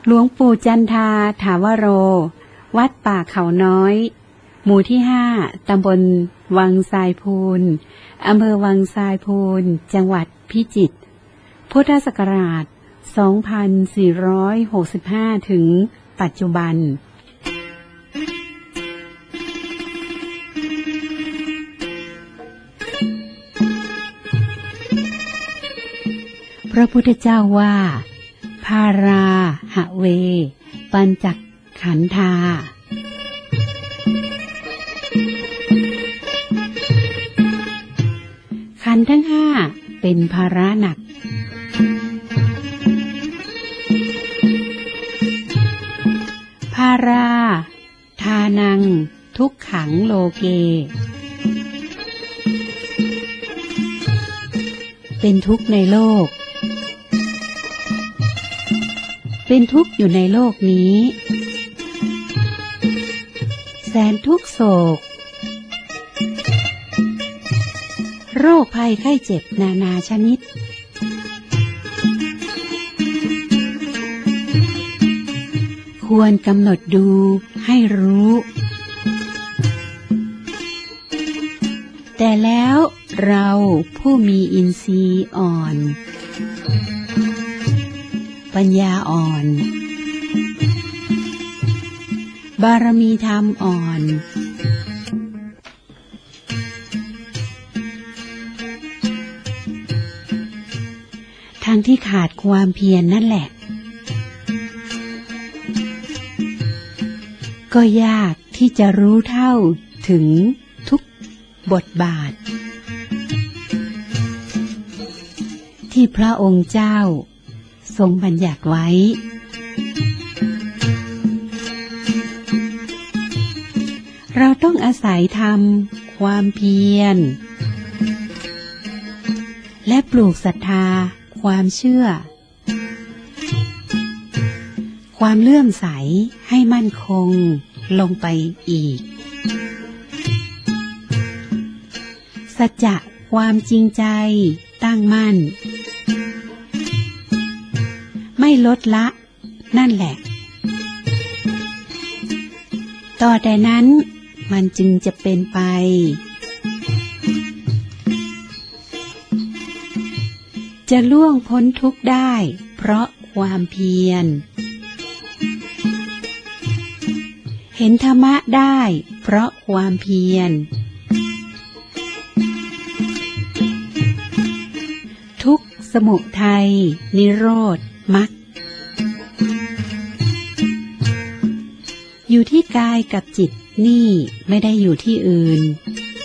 หลวงปู่จันทาถาวโรวัดป่าเขาน้อยหมู่ที่5ตำบลวังทรายพูนอำเภอวังทรายพูนจังหวัดพิจิตรพุทธศักราช2465ถึงปัจจุบันพระพุทธเจ้าว่าพาราหะเวปัญจขันธาขันธ์ทั้ง5เป็นภาระหนักภาราทานังทุกขังโลเกเป็นทุกข์ในโลกเป็นทุกข์อยู่ในโลกนี้แสนทุกข์โศกโรคภัยไข้เจ็บนานาชนิดควรกำหนดดูให้รู้แต่แล้วเราผู้มีอินทรีย์อ่อนปัญญาอ่อนบารมีธรรมอ่อนทางที่ขาดความเพียร นั่นแหละก็ยากที่จะรู้เท่าถึงทุกบทบาทที่พระองค์เจ้าทรงบัญญัติไว้เราต้องอาศัยทำความเพียรและปลูกศรัทธาความเชื่อความเลื่อมใสให้มั่นคงลงไปอีกสัจจะความจริงใจตั้งมั่นไม่ลดละนั่นแหละต่อแต่นั้นมันจึงจะเป็นไปจะล่วงพ้นทุกข์ได้เพราะความเพียรเห็นธรรมะได้เพราะความเพียรทุกข์สมุทัยนิโรธมรรคอยู่ที่กายกับจิตนี่ไม่ได้อยู่ที่อื่น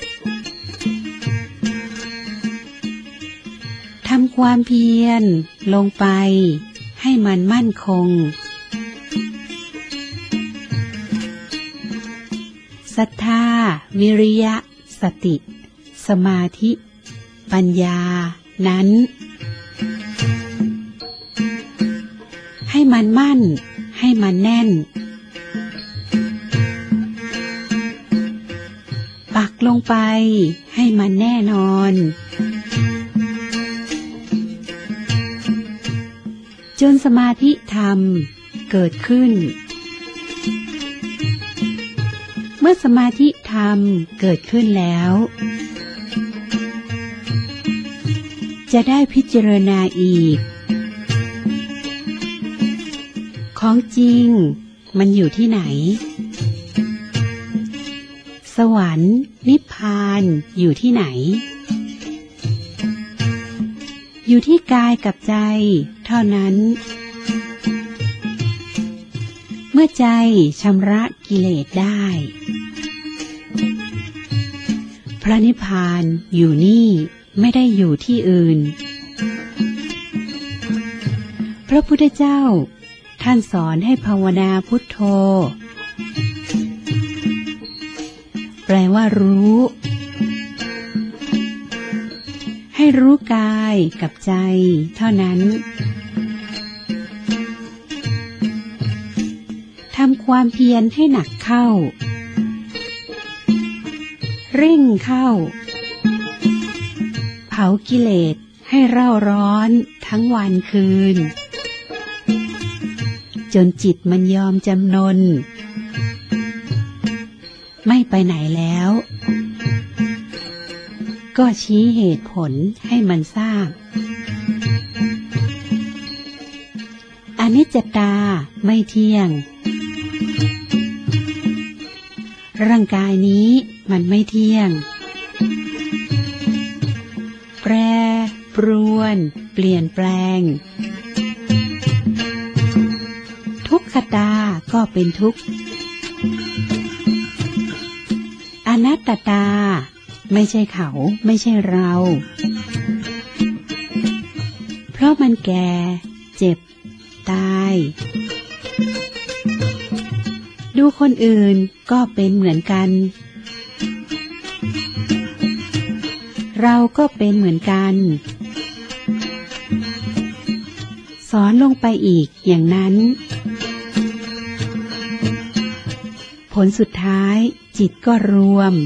ทำความเพียรลงไปให้มันมั่นคงศรัทธาวิริยะสติสมาธิปัญญานั้นให้มันมั่นให้มันแน่นปักลงไปให้มันแน่นอนจนสมาธิธรรมเกิดขึ้นเมื่อสมาธิธรรมเกิดขึ้นแล้วจะได้พิจารณาอีกของจริงมันอยู่ที่ไหนสวรรค์นิพพานอยู่ที่ไหนอยู่ที่กายกับใจเท่านั้นเมื่อใจชำระกิเลสได้พระนิพพานอยู่นี่ไม่ได้อยู่ที่อื่นพระพุทธเจ้าท่านสอนให้ภาวนาพุทโธแปลว่ารู้ให้รู้กายกับใจเท่านั้นทำความเพียรให้หนักเข้าเร่งเข้าเผากิเลสให้เร่าร้อนทั้งวันคืนจนจิตมันยอมจำนนไม่ไปไหนแล้วก็ชี้เหตุผลให้มันทราบอนิจจตาไม่เที่ยงร่างกายนี้มันไม่เที่ยงแปรปรวนเปลี่ยนแปลงทุกขตาก็เป็นทุกข์อนัตตาไม่ใช่เขาไม่ใช่เราเพราะมันแก่เจ็บตายดูคนอื่นก็เป็นเหมือนกันเราก็เป็นเหมือนกันสอนลงไปอีกอย่างนั้นผลสุดท้ายจิตก็รวม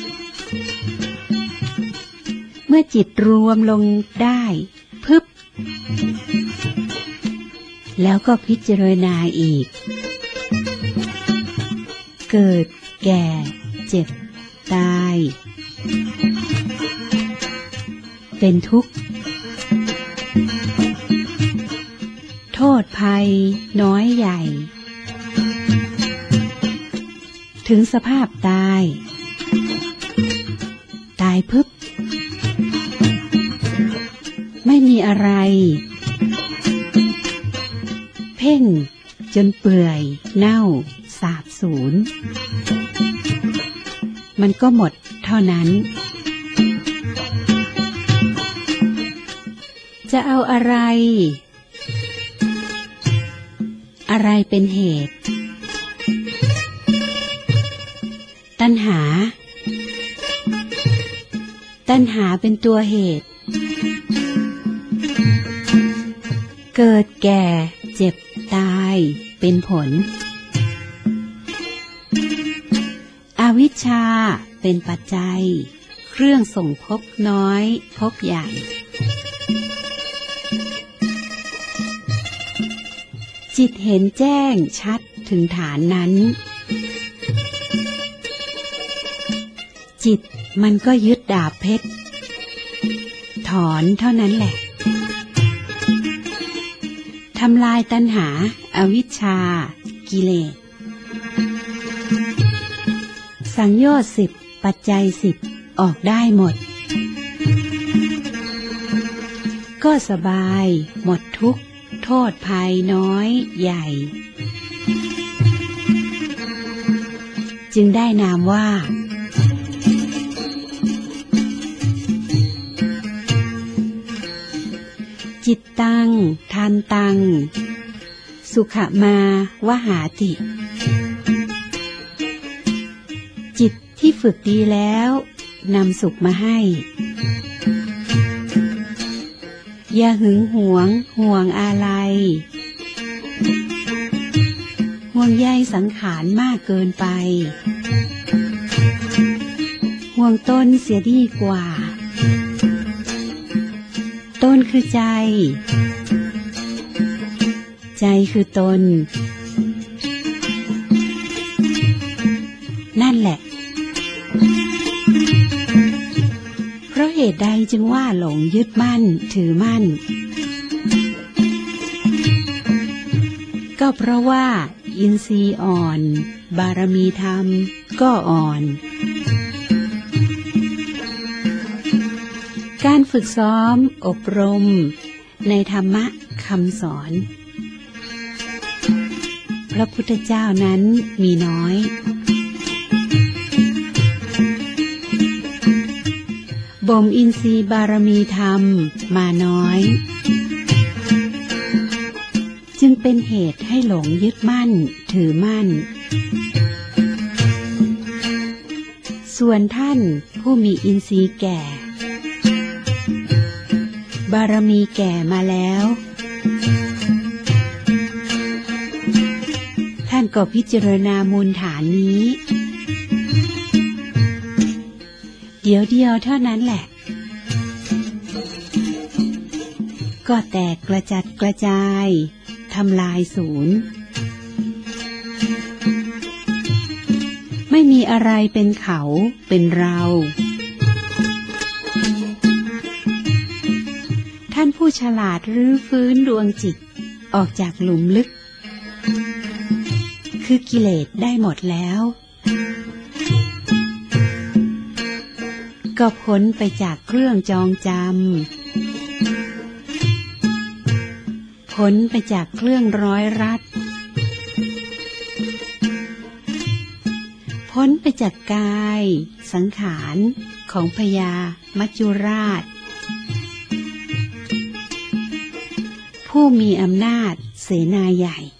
เมื่อจิตรวมลงได้พึบแล้วก็พิจารณาอีกเกิดแก่เจ็บตายเป็นทุกข์โทษภัยน้อยใหญ่ถึงสภาพตายพึบไม่มีอะไรเพ่งจนเปื่อยเน่าสาบสูญมันก็หมดเท่านั้นจะเอาอะไรเป็นเหตุตัณหาเป็นตัวเหตุเกิดแก่เจ็บตายเป็นผลอวิชชาเป็นปัจจัยเครื่องส่งภพน้อยภพใหญ่จิตเห็นแจ้งชัดถึงฐานนั้นจิตมันก็ยึดดาบเพชรถอนเท่านั้นแหละทำลายตัณหาอวิชชากิเลสสังโยชน์10ปัจจัย10ออกได้หมดก็สบายหมดทุกข์โทษภัยน้อยใหญ่จึงได้นามว่าจิตตังทันตังสุขมาวหาติจิตที่ฝึกดีแล้วนำสุขมาให้อย่าหึงหวงห่วงอะไรห่วงใยสังขารมากเกินไปห่วงตนเสียดีกว่าตนคือใจคือตนนั่นแหละเพราะเหตุใดจึงว่าหลงยึดมั่นถือมั่นก็เพราะว่าอินทรีย์อ่อนบารมีธรรมก็อ่อนการฝึกซ้อมอบรมในธรรมะคำสอนพระพุทธเจ้านั้นมีน้อยบ่มอินทรีย์บารมีธรรมมาน้อยจึงเป็นเหตุให้หลงยึดมั่นถือมั่นส่วนท่านผู้มีอินทรีย์แก่บารมีแก่มาแล้วท่านก็พิจารณามูลฐานนี้เดี๋ยวเท่านั้นแหละก็แตกกระจัดกระจายทำลายศูนย์อะไรเป็นเขาเป็นเราท่านผู้ฉลาดรื้อฟื้นดวงจิตออกจากหลุมลึกคือกิเลสได้หมดแล้วก็พ้นไปจากเครื่องจองจำพ้นไปจากเครื่องร้อยรัดพ้นไปจากกายสังขารของพญามัจจุราชผู้มีอำนาจเสนาใหญ่